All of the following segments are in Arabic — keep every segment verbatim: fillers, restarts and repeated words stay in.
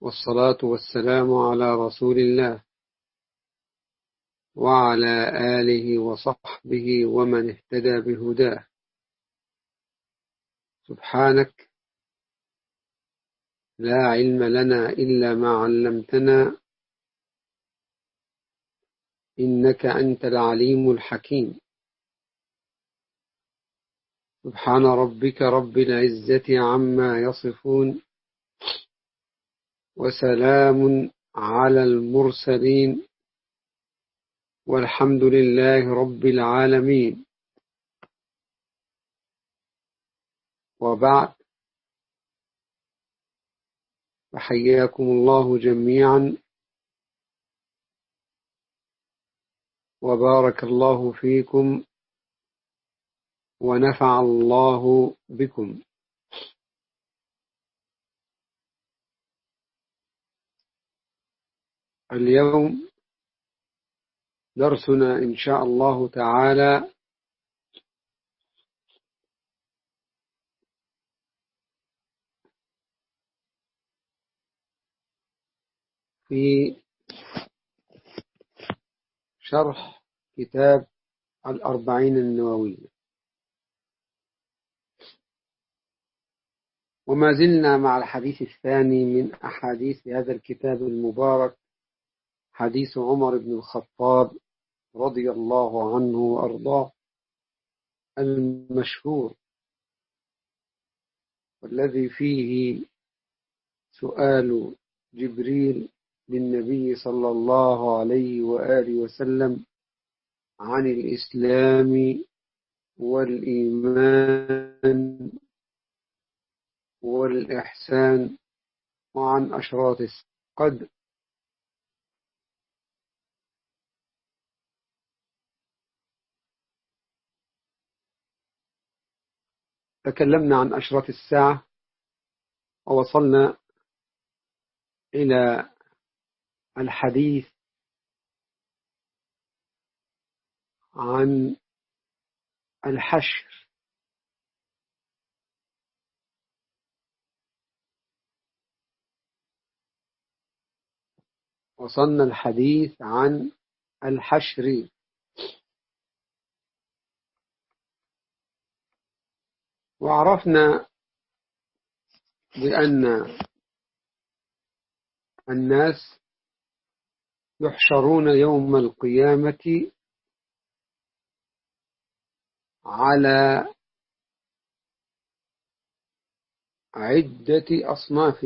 والصلاة والسلام على رسول الله وعلى آله وصحبه ومن اهتدى بهداه. سبحانك لا علم لنا إلا ما علمتنا إنك أنت العليم الحكيم. سبحان ربك رب العزة عما يصفون وسلام على المرسلين والحمد لله رب العالمين. وبعد، فحياكم الله جميعا وبارك الله فيكم ونفع الله بكم. اليوم درسنا إن شاء الله تعالى في شرح كتاب الأربعين النووية، وما زلنا مع الحديث الثاني من أحاديث هذا الكتاب المبارك، حديث عمر بن الخطاب رضي الله عنه وأرضاه المشهور، والذي فيه سؤال جبريل للنبي صلى الله عليه وآله وسلم عن الإسلام والإيمان والإحسان وعن أشراط الساعة. قد تكلمنا عن أشراط الساعة ووصلنا إلى الحديث عن الحشر، وصلنا الحديث عن الحشر، وعرفنا بأن الناس يحشرون يوم القيامة على عدة أصناف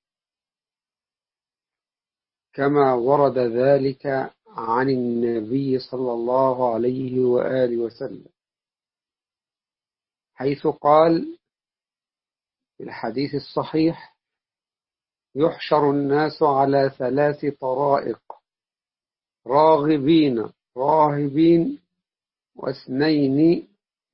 كما ورد ذلك عن النبي صلى الله عليه وآله وسلم، حيث قال في الحديث الصحيح: يحشر الناس على ثلاث طرائق: راغبين راهبين، واثنين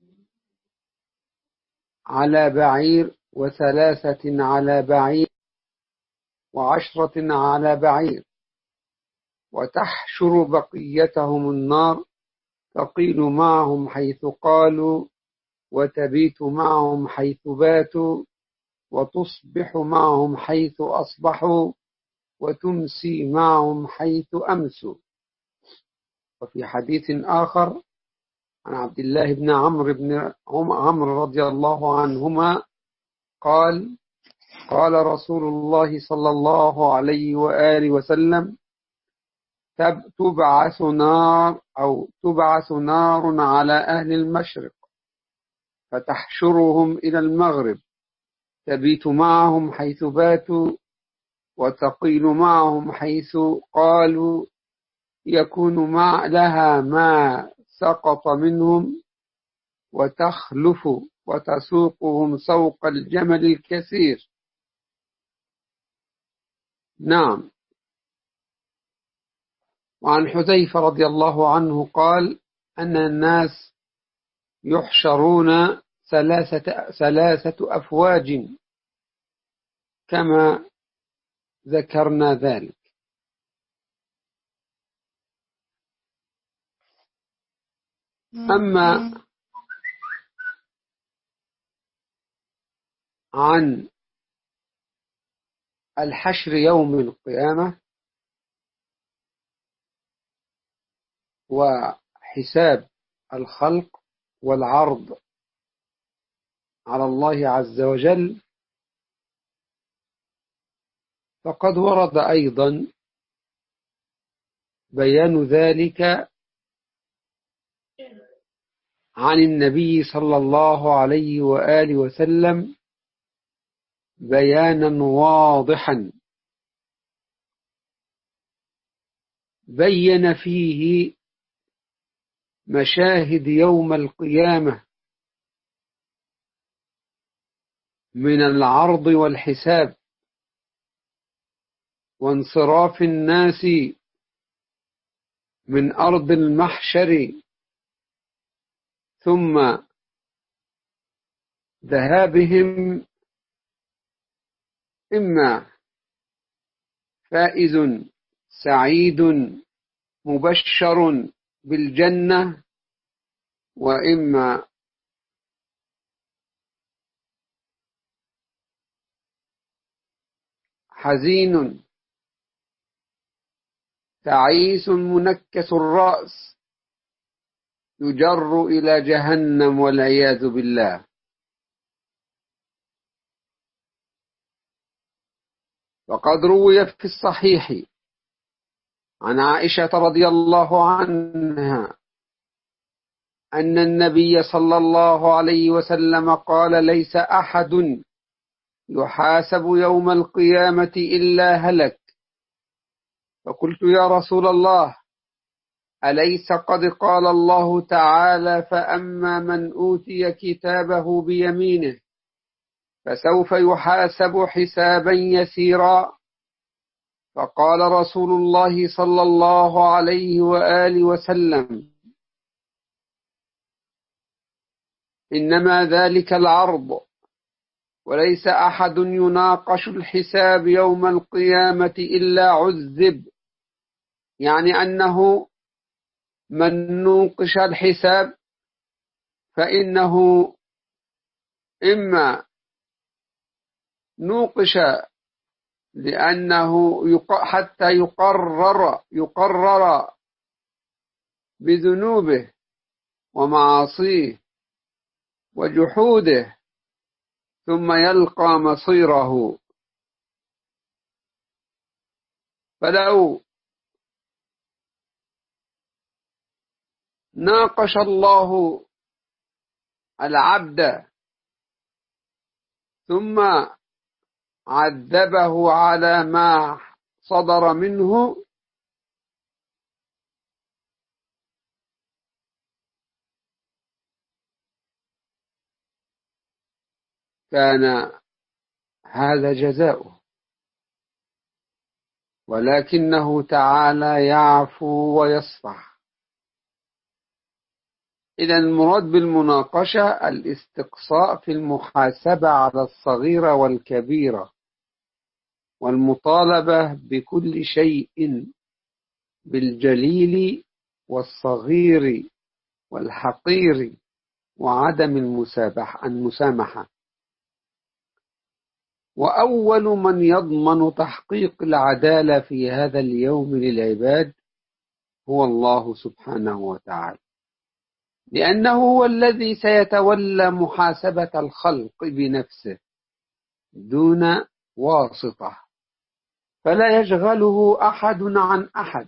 على بعير، وثلاثة على بعير، وعشرة على بعير، وتحشر بقيتهم النار، تقيل معهم حيث قالوا، وتبيت معهم حيث باتوا، وتصبح معهم حيث أصبحوا، وتمسي معهم حيث أمسوا. وفي حديث آخر عن عبد الله بن عمرو بن عمرو رضي الله عنهما قال: قال رسول الله صلى الله عليه وآله وسلم: تبعث نار أو تبعث نار على أهل المشرق، فتحشرهم إلى المغرب، تبيت معهم حيث باتوا، وتقيل معهم حيث قالوا، يكون مع لها ما سقط منهم، وتخلف وتسوقهم سوق الجمل الكثير. نعم. وعن حذيفة رضي الله عنه قال أن الناس يحشرون ثلاثة, ثلاثة أفواج كما ذكرنا ذلك. أما عن الحشر يوم القيامة وحساب الخلق والعرض على الله عز وجل، فقد ورد أيضا بيان ذلك عن النبي صلى الله عليه وآله وسلم بيانا واضحا، بين فيه مشاهد يوم القيامة من العرض والحساب وانصراف الناس من أرض المحشر، ثم ذهابهم إما فائز سعيد مبشر بالجنة، وإما حزين تعيس منكس الرأس يجر إلى جهنم والعياذ بالله. وقد روي في الصحيح عن عائشة رضي الله عنها أن النبي صلى الله عليه وسلم قال: ليس أحد يحاسب يوم القيامة إلا هلك. فقلت: يا رسول الله، أليس قد قال الله تعالى: فأما من أوتي كتابه بيمينه فسوف يحاسب حسابا يسيرا؟ فقال رسول الله صلى الله عليه وآله وسلم: إنما ذلك العرض، وليس أحد يناقش الحساب يوم القيامة إلا عذب. يعني أنه من نوقش الحساب فإنه إما نوقش لأنه حتى يقرر يقرر بذنوبه ومعاصيه وجحوده، ثم يلقى مصيره. فلو ناقش الله العبد ثم عذبه على ما صدر منه، كان هذا جزاؤه. ولكنه تعالى يعفو ويصفح. إذا المراد بالمناقشة الاستقصاء في المحاسبة على الصغيرة والكبيرة، والمطالبة بكل شيء، بالجليل والصغير والحقير، وعدم المسامحة. وأول من يضمن تحقيق العدالة في هذا اليوم للعباد هو الله سبحانه وتعالى، لأنه هو الذي سيتولى محاسبة الخلق بنفسه دون واسطة، فلا يشغله أحد عن أحد.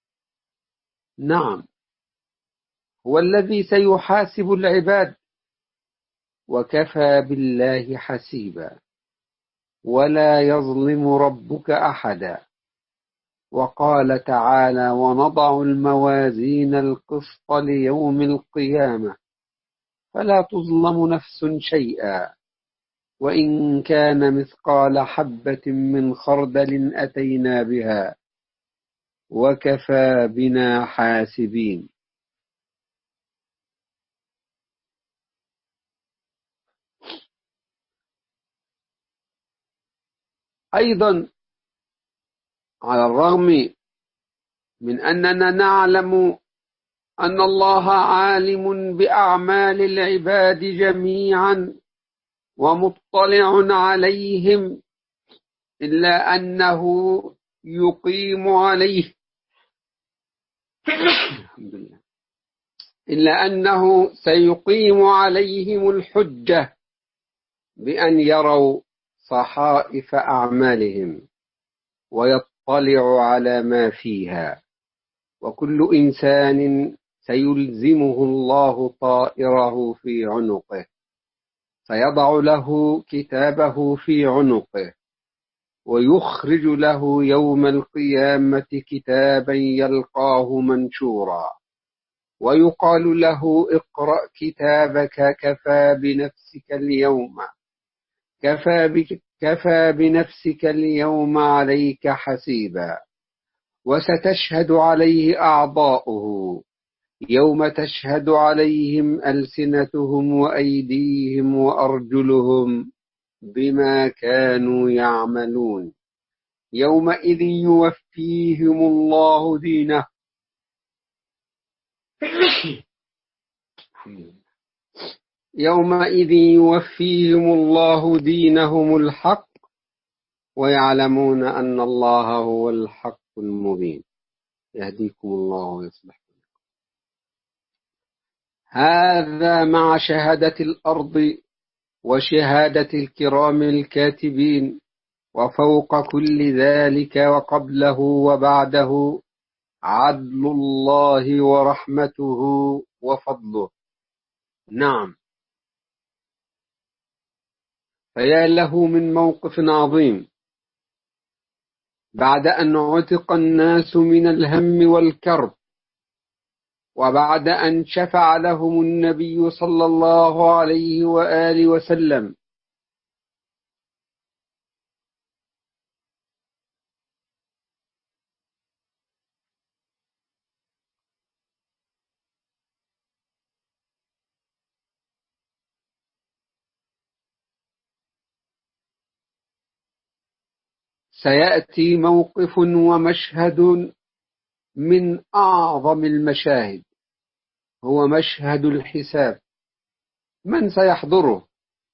نعم، هو الذي سيحاسب العباد، وكفى بالله حسيبا، ولا يظلم ربك أحدا. وقال تعالى: ونضع الموازين القسط ليوم القيامة فلا تظلم نفس شيئا وإن كان مثقال حبة من خردل أتينا بها وكفى بنا حاسبين. أيضا، على الرغم من أننا نعلم أن الله عالم بأعمال العباد جميعا ومطلع عليهم، إلا أنه يقيم عليه الحمد لله إلا أنه سيقيم عليهم الحجة بأن يروا صحائف أعمالهم ويطلعوا على ما فيها، وكل إنسان سيلزمه الله طائره في عنقه، سيضع له كتابه في عنقه، ويخرج له يوم القيامة كتابا يلقاه منشورا، ويقال له اقرأ كتابك كفى بنفسك اليوم كفى, بك كفى بنفسك اليوم عليك حسيبا، وستشهد عليه أعضاؤه يوم تشهد عليهم ألسنتهم وأيديهم وأرجلهم بما كانوا يعملون، يومئذ يوفيهم الله دينه يومئذ يوفيهم الله دينهم الحق ويعلمون أن الله هو الحق المبين. يهديكم الله ويصلح. هذا مع شهادة الأرض وشهادة الكرام الكاتبين، وفوق كل ذلك وقبله وبعده عدل الله ورحمته وفضله. نعم، فيا له من موقف عظيم بعد أن عتق الناس من الهم والكرب، وبعد أن شفع لهم النبي صلى الله عليه وآله وسلم، سيأتي موقف ومشهد من أعظم المشاهد، هو مشهد الحساب. من سيحضره؟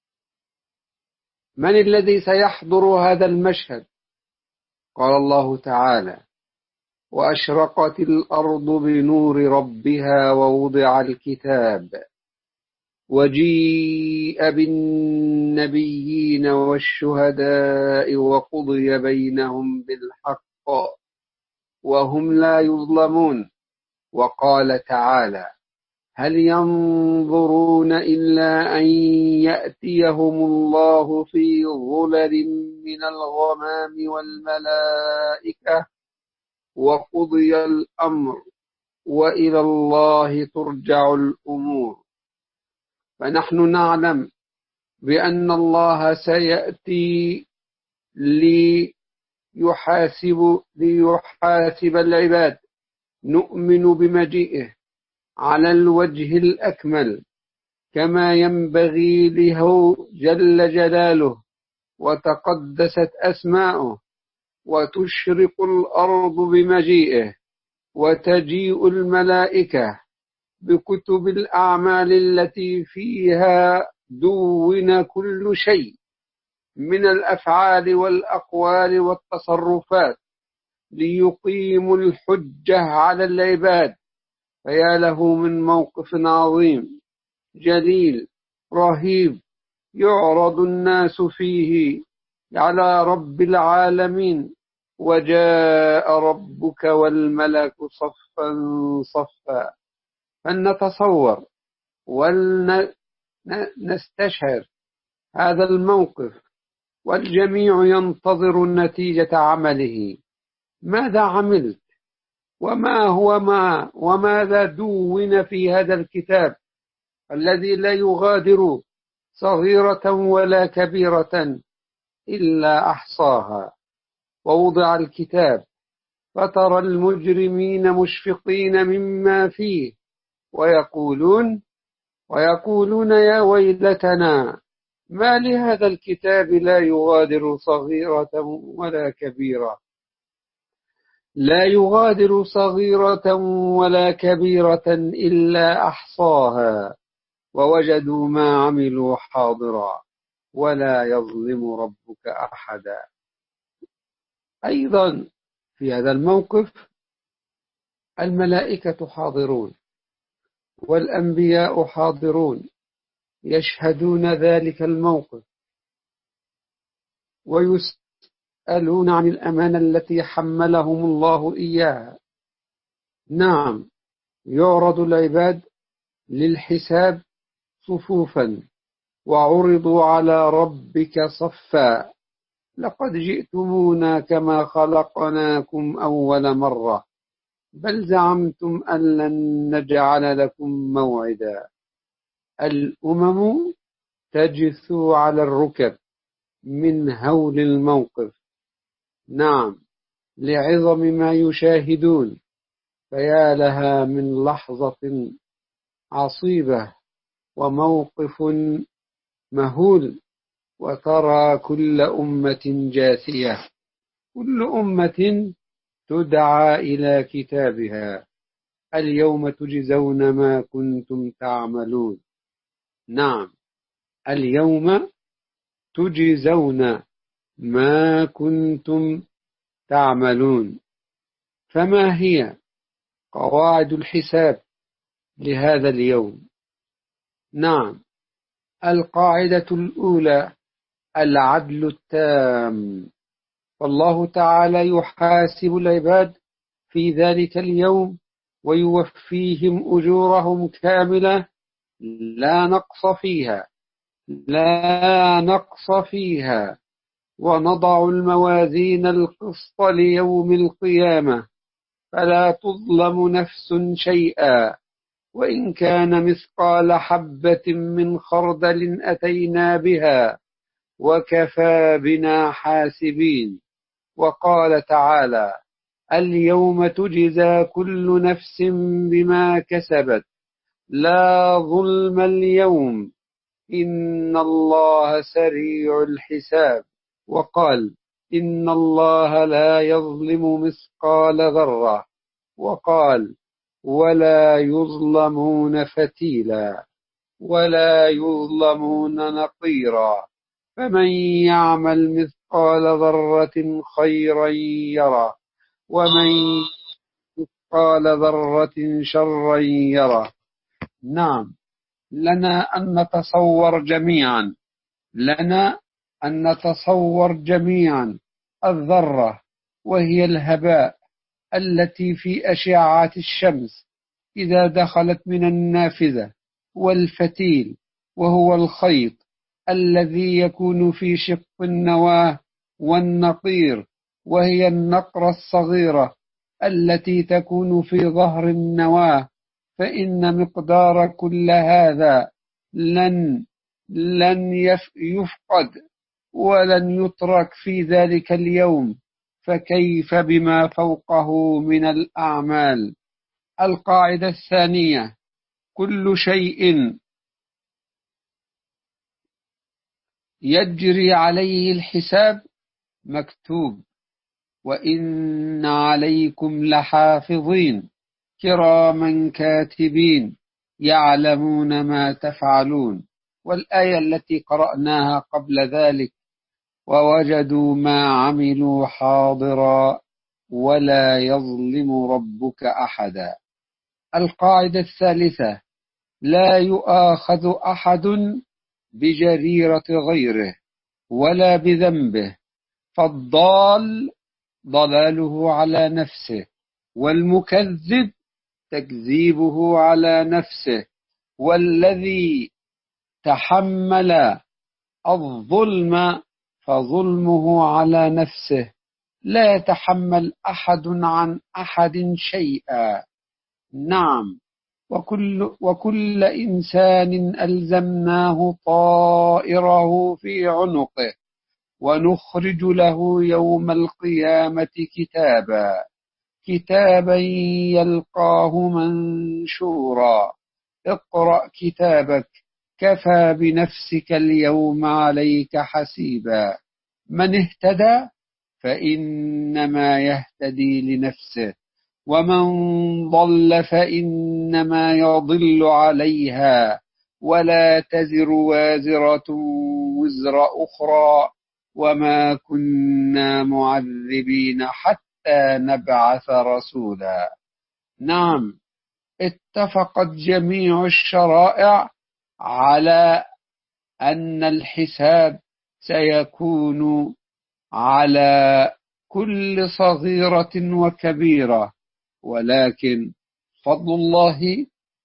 من الذي سيحضر هذا المشهد؟ قال الله تعالى: وأشرقت الأرض بنور ربها ووضع الكتاب وجيء بالنبيين والشهداء وقضي بينهم بالحق وهم لا يظلمون. وقال تعالى: هل ينظرون إلا أن يأتيهم الله في ظلل من الغمام والملائكة وقضي الأمر وإلى الله ترجع الأمور. فنحن نعلم بأن الله سيأتي ليحاسب, ليحاسب العباد. نؤمن بمجيئه على الوجه الأكمل كما ينبغي له جل جلاله وتقدست أسماؤه، وتشرق الأرض بمجيئه، وتجيء الملائكة بكتب الأعمال التي فيها دون كل شيء من الأفعال والأقوال والتصرفات ليقيموا الحجة على العباد. فيا له من موقف عظيم جليل رهيب يعرض الناس فيه على رب العالمين: وجاء ربك والملك صفا صفا. فلنتصور ولنستشعر هذا الموقف، والجميع ينتظر نتيجة عمله. ماذا عملت؟ وما هو ما وماذا دون في هذا الكتاب الذي لا يغادر صغيرة ولا كبيرة إلا أحصاها؟ ووضع الكتاب فترى المجرمين مشفقين مما فيه ويقولون ويقولون يا ويلتنا ما لهذا الكتاب لا يغادر صغيرة ولا كبيرة لا يغادر صغيرة ولا كبيرة إلا أحصاها ووجدوا ما عملوا حاضرا ولا يظلم ربك أحدا. أيضا في هذا الموقف الملائكة حاضرون والأنبياء حاضرون يشهدون ذلك الموقف ويسألون عن الأمانة التي حملهم الله إياها. نعم، يعرض العباد للحساب صفوفا وعرضوا على ربك صفا لقد جئتمونا كما خلقناكم أول مرة بل زعمتم أن لن نجعل لكم موعدا. الأمم تجثو على الركب من هول الموقف، نعم، لعظم ما يشاهدون، فيا لها من لحظة عصيبة وموقف مهول. وترى كل أمة جاثية، كل أمة تدعى إلى كتابها اليوم تجزون ما كنتم تعملون. نعم، اليوم تجزون ما كنتم تعملون. فما هي قواعد الحساب لهذا اليوم؟ نعم، القاعدة الأولى العدل التام، فالله تعالى يحاسب العباد في ذلك اليوم ويوفيهم أجورهم كاملة لا نقص فيها لا نقص فيها ونضع الموازين القسط ليوم القيامة فلا تظلم نفس شيئا وإن كان مثقال حبة من خردل أتينا بها وكفى بنا حاسبين. وقال تعالى اليوم تجزى كل نفس بما كسبت لا ظلم اليوم إن الله سريع الحساب. وقال إن الله لا يظلم مثقال ذرة. وقال ولا يظلمون فتيلا ولا يظلمون نقيرا فمن يعمل مثقال ذرة خيرا يره ومن مثقال ذرة شرا يره. نعم، لنا أن نتصور جميعا لنا أن نتصور جميعا الذرة، وهي الهباء التي في أشعة الشمس إذا دخلت من النافذة، والفتيل وهو الخيط الذي يكون في شق النواة، والنقير وهي النقرة الصغيرة التي تكون في ظهر النواة. فإن مقدار كل هذا لن لن يفقد ولن يترك في ذلك اليوم، فكيف بما فوقه من الأعمال. القاعدة الثانية كل شيء يجري عليه الحساب مكتوب وإن عليكم لحافظين كراما كاتبين يعلمون ما تفعلون. والآية التي قرأناها قبل ذلك ووجدوا ما عملوا حاضرا ولا يظلم ربك أحدا. القاعدة الثالثة لا يؤاخذ أحد بجريرة غيره ولا بذنبه، فالضال ضلاله على نفسه والمكذب تكذيبه على نفسه، والذي تحمل الظلم فظلمه على نفسه، لا يتحمل أحد عن أحد شيئا. نعم، وكل, وكل إنسان ألزمناه طائره في عنقه ونخرج له يوم القيامة كتابا كتابا يلقاه منشورا اقرأ كتابك كفى بنفسك اليوم عليك حسيبا. من اهتدى فإنما يهتدي لنفسه ومن ضل فإنما يضل عليها ولا تزر وازرة وزر أخرى وما كنا معذبين حتى نبعث رسولا. نعم، اتفقت جميع الشرائع على أن الحساب سيكون على كل صغيرة وكبيرة، ولكن فضل الله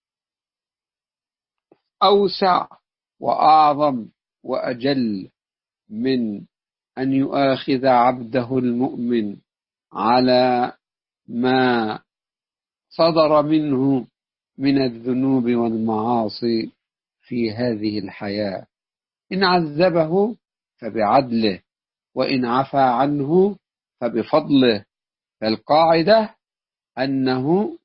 أوسع وأعظم وأجل من أن يؤاخذ عبده المؤمن على ما صدر منه من الذنوب والمعاصي في هذه الحياة. إن عذبه فبعدله، وإن عفى عنه فبفضله. فالقاعدة أنه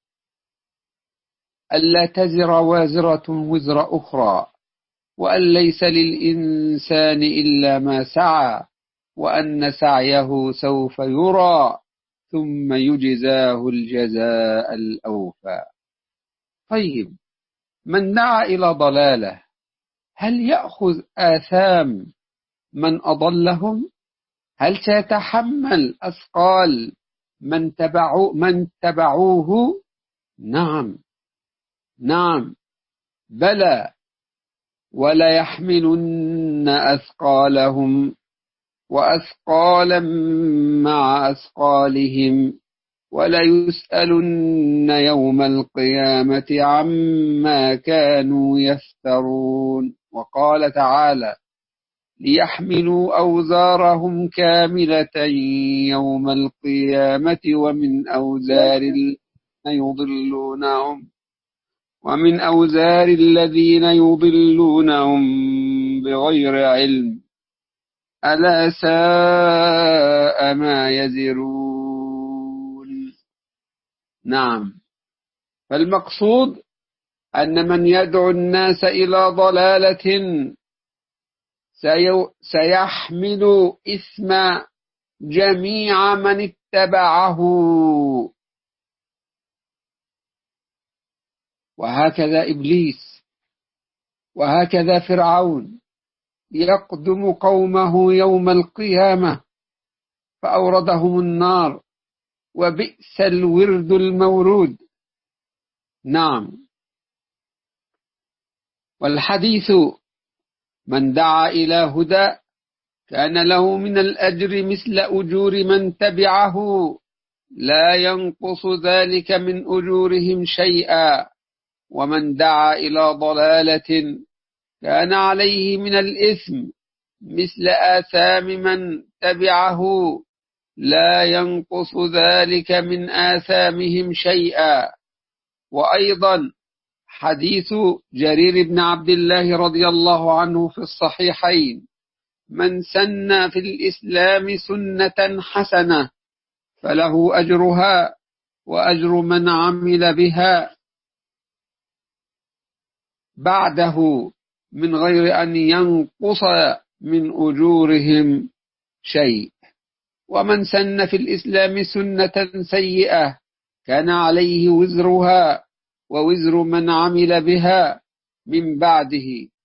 ألا تزر وازرة وزر أخرى، وأن ليس للإنسان إلا ما سعى، وأن سعيه سوف يرى ثم يجزاه الجزاء الأوفى. طيب، من دعا إلى ضلاله هل يأخذ آثام من أضلهم؟ هل سيتحمل أثقال من تبعو من تبعوه؟ نعم نعم بلى، ولا يحملن أثقالهم وأثقالا مع أثقالهم، ولا يسألن يوم القيامة عما كانوا يفترون. وقال تعالى: ليحملوا أوزارهم كاملة يوم القيامة ومن أوزار الذين يضلونهم ومن أوزار الذين يضلونهم بغير علم، ألا ساء ما يزرون. نعم، فالمقصود أن من يدعو الناس إلى ضلالة سيحمل إثم جميع من اتبعه. وهكذا إبليس، وهكذا فرعون يقدم قومه يوم القيامة فأوردهم النار، وبئس الورد المورود. نعم، والحديث: من دعا إلى هدى كان له من الأجر مثل أجور من تبعه، لا ينقص ذلك من أجورهم شيئا. ومن دعا إلى ضلالة كان عليه من الإثم مثل آثام من تبعه، لا ينقص ذلك من آثامهم شيئا. وأيضا حديث جرير بن عبد الله رضي الله عنه في الصحيحين: من سن في الإسلام سنة حسنة فله أجرها وأجر من عمل بها بعده من غير أن ينقص من أجورهم شيء. ومن سن في الإسلام سنة سيئة كان عليه وزرها ووزر من عمل بها من بعده